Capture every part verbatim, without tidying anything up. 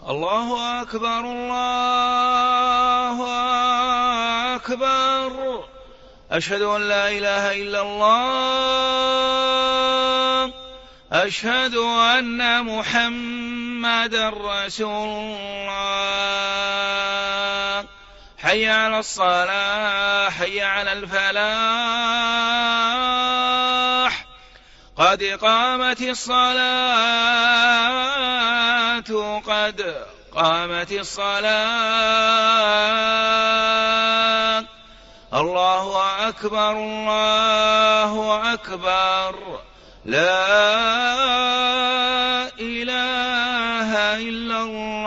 الله أكبر الله أكبر. أشهد أن لا إله إلا الله. أشهد أن محمدًا رسول الله. حي على الصلاة حي على الفلاح. قد قامت الصلاة قد قامت الصلاة. الله أكبر الله أكبر. لا إله إلا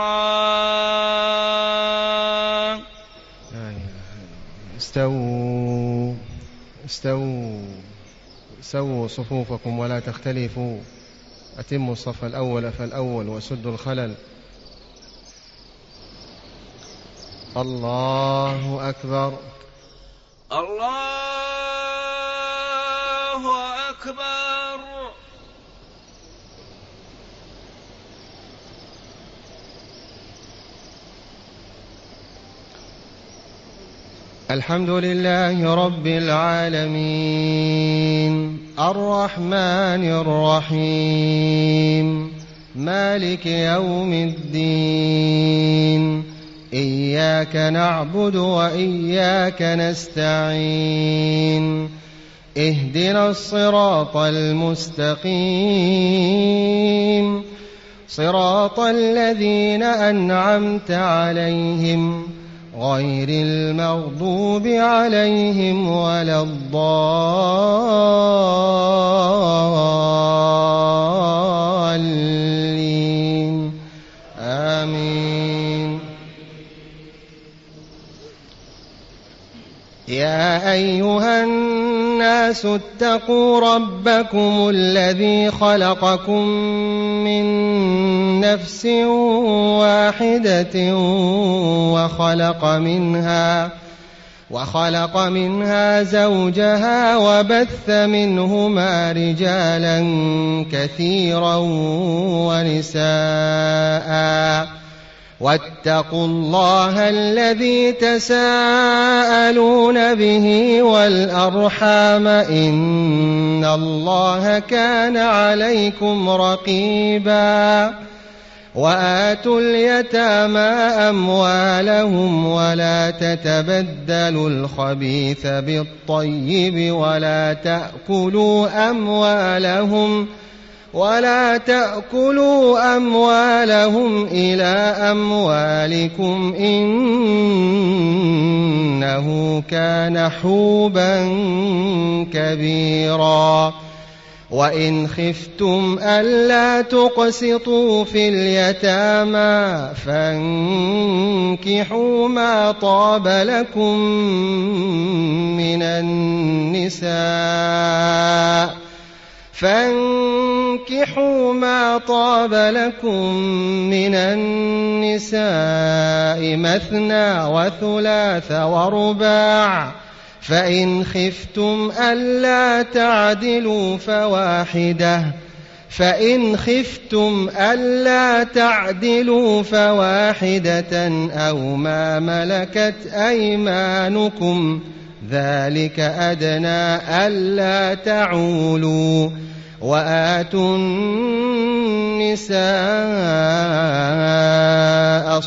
الله. استووا استووا سووا صفوفكم ولا تختلفوا. أتموا الصف الأول فالأول وسدوا الخلل. الله أكبر الله أكبر. الحمد لله رب العالمين الرحمن الرحيم مالك يوم الدين. إياك نعبد وإياك نستعين. اهدنا الصراط المستقيم صراط الذين أنعمت عليهم غير المغضوب عليهم ولا الضالين. آمين. يا أيها الناس اتقوا ربكم الذي خلقكم من نفس واحدة وخلق منها وخلق منها زوجها وبث منهما رجالا كثيرا ونساء. واتقوا الله الذي تساءلون به والأرحام إن الله كان عليكم رقيبا. وآتوا اليتامى أموالهم ولا تتبدلوا الخبيث بالطيب ولا تأكلوا أموالهم ولا تأكلوا أموالهم إلى أموالكم إنه كان حوبا كبيرا. وإن خفتم ألا تقسطوا في اليتامى فانكحوا ما طاب لكم من النساء فانكحوا ما طاب لكم من النساء مثنى وثلاث ورباع. فإن خفتم ألا تعدلوا فواحدة فإن خفتم ألا تعدلوا فواحدة أو ما ملكت أيمانكم ذلك أدنى ألا تعولوا. وآتوا النساء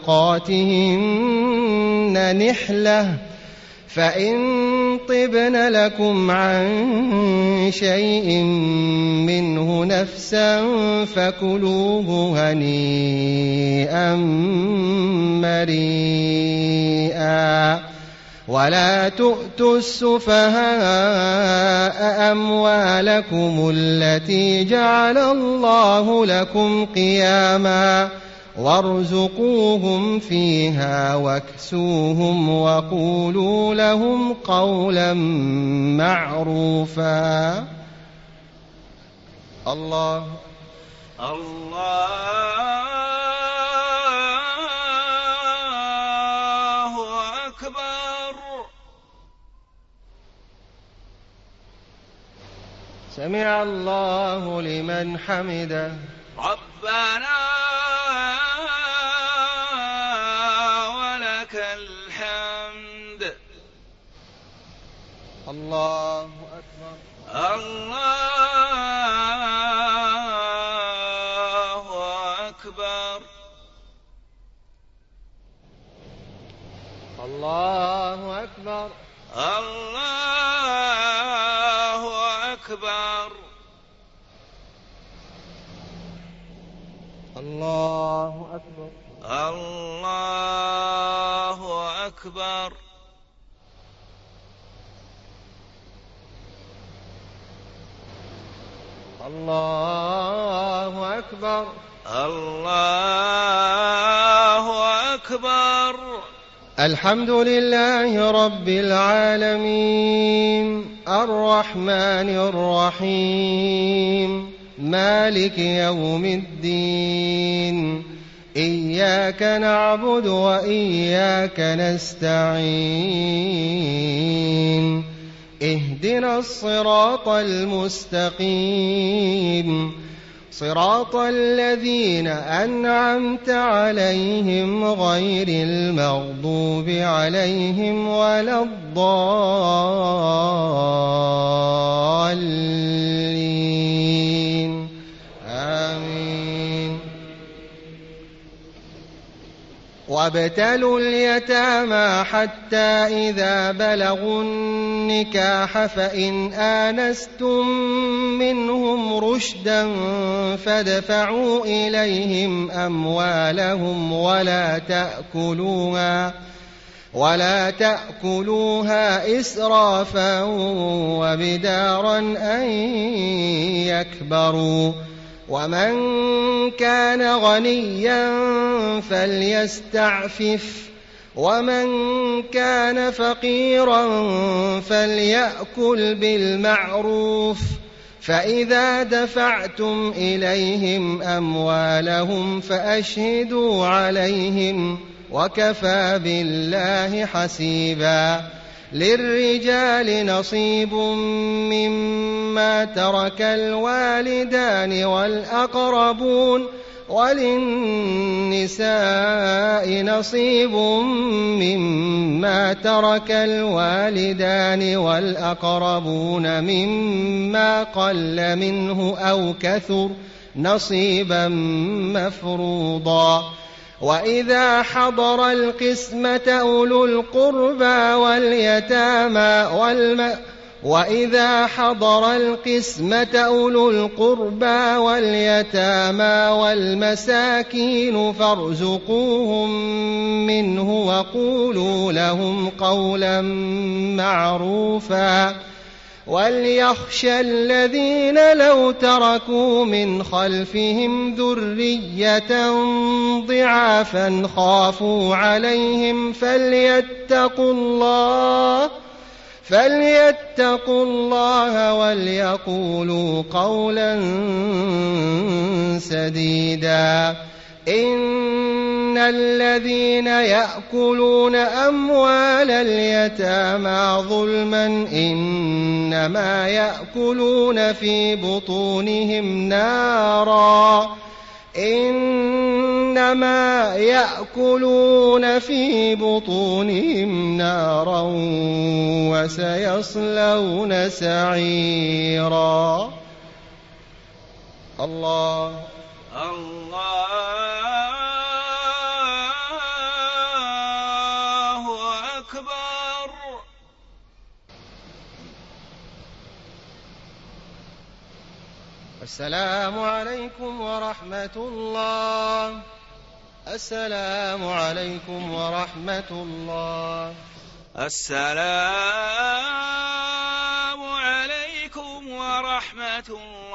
صدقاتهن نحلة فإن طبن لكم عن شيء منه نفسا فكلوه هنيئا مريئا. ولا تؤتوا السفهاء أموالكم التي جعل الله لكم قياما وارزقوهم فيها واكسوهم وقولوا لهم قولا معروفا. الله الله أكبر. سمع الله لمن حمده. ربنا الله أكبر. الله أكبر. الله أكبر. الله أكبر. الله أكبر. الله أكبر. الله أكبر. الله أكبر. الحمد لله رب العالمين الرحمن الرحيم مالك يوم الدين إياك نعبد وإياك نستعين اهدنا الصراط المستقيم صراط الذين أنعمت عليهم غير المغضوب عليهم ولا الضالين آمين. وابتلوا اليتامى حتى إذا بلغوا النكاح فإن آنستم منهم رشدا فادفعوا إليهم أموالهم ولا تأكلوها ولا تأكلوها إسرافا وبدارا أن يكبروا ومن كان غنيا فليستعفف ومن كان فقيرا فليأكل بالمعروف فإذا دفعتم إليهم أموالهم فأشهدوا عليهم وكفى بالله حسيبا. للرجال نصيب مما ترك الوالدان والأقربون وللنساء نصيب مما ترك الوالدان والأقربون مما قل منه أو كثر نصيبا مفروضا. وإذا حضر القسمة أولو القربى واليتامى والم وإذا حضر القسمة أولو القربى واليتامى والمساكين فارزقوهم منه وقولوا لهم قولا معروفا. وليخشى الذين لو تركوا من خلفهم ذرية ضعافا خافوا عليهم فليتقوا الله فليتقوا الله وليقولوا قولا سديدا. إن الذين يأكلون أموال اليتامى ظلما إنما يأكلون في بطونهم نارا إنما يأكلون في بطونهم نارا وسيصلون سعيرا. الله الله أكبر. السلام عليكم ورحمة الله. السلام عليكم ورحمة الله. السلام عليكم ورحمة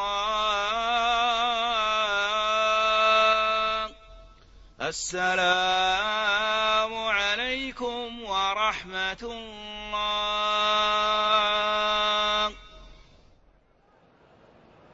الله. السلام عليكم ورحمة الله.